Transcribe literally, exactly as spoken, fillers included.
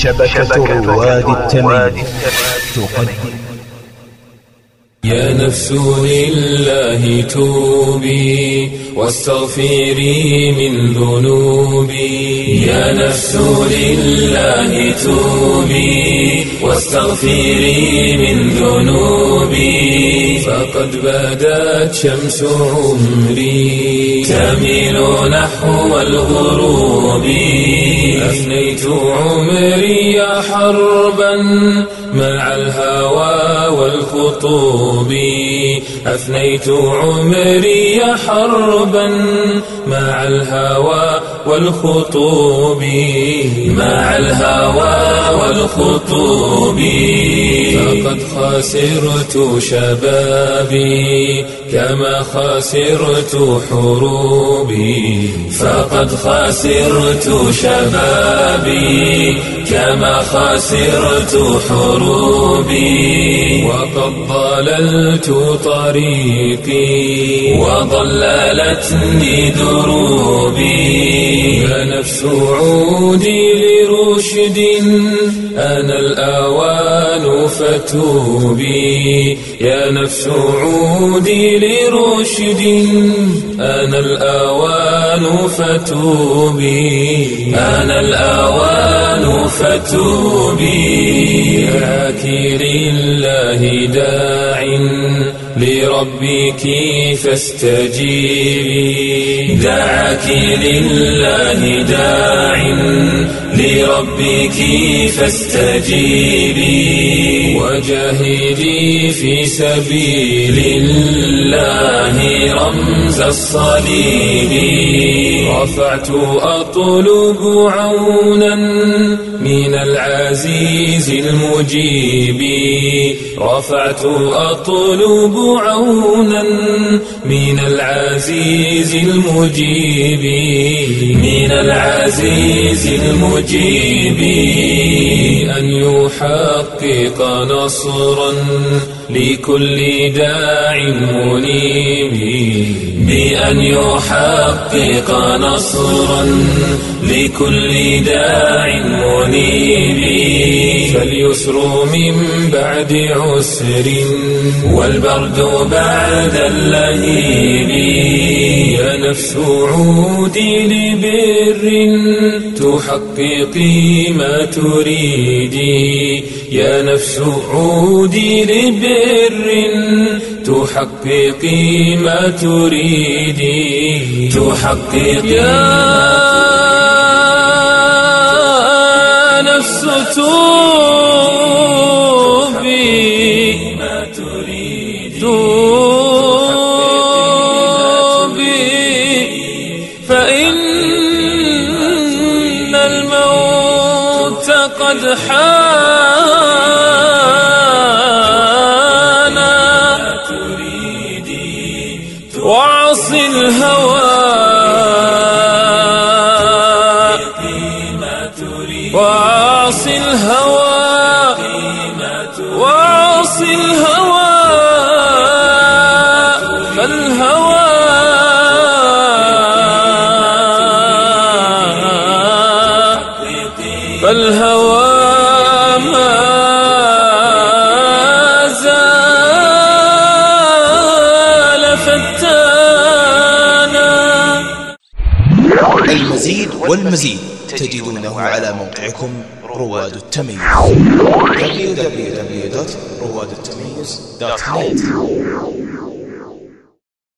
شبكة رواد التمييز تقدم. يا نفس لله توبي واستغفري من ذنوبي. يا نفس لله توبي واستغفري من ذنوبي. فقد بدت شمس عمري تميل نحو الغروب. أفنيت عمري حربا مع الهوى والخطوب. أفنيت عمري حربا مع الهوى والخطوب. مع الهوى والخطوب. فقد خسرت شبابي كما خسرت حروبي. فقد خسرت شبابي كما خسرت حروبي. وقد ضللت طريقي وضللتني دروبي. يا نفس عودي لرشد أنا الأوان فتوبي. يا نفس عودي لرشد أنا الأوان فتوبي. أنا الأوان فتوبي. دعاك لله داع لربك فاستجيبي. دعاك لله داع لربك فاستجيبي. وجاهدي في سبيل الله رمز الصليب. رفعت أطلب عونا من العزيز المجيب. رفعت أطلب عونا من العزيز المجيب. من العزيز المجيب. أن يحقق نصرا لكل داع منيب. بأن يحقق نصرا لكل داع منيب. فاليسر من بعد عسر والبرد بعد اللهيب. يا نفس عودي لبر تحققي ما تريدي. يا نفس عودي لبر تحققي ما تريدي. تحققي يا نفس توبي ما تريدي. توبي فإن الموت قد حان. وعص الهوى وعص الهوى وعص الهوى. فالهوى فالهوى ما زال فتانا. المزيد والمزيد تجدونه على موقعكم رواد التمييز دبليو دبليو دبليو دوت رواد التمييز دوت نت.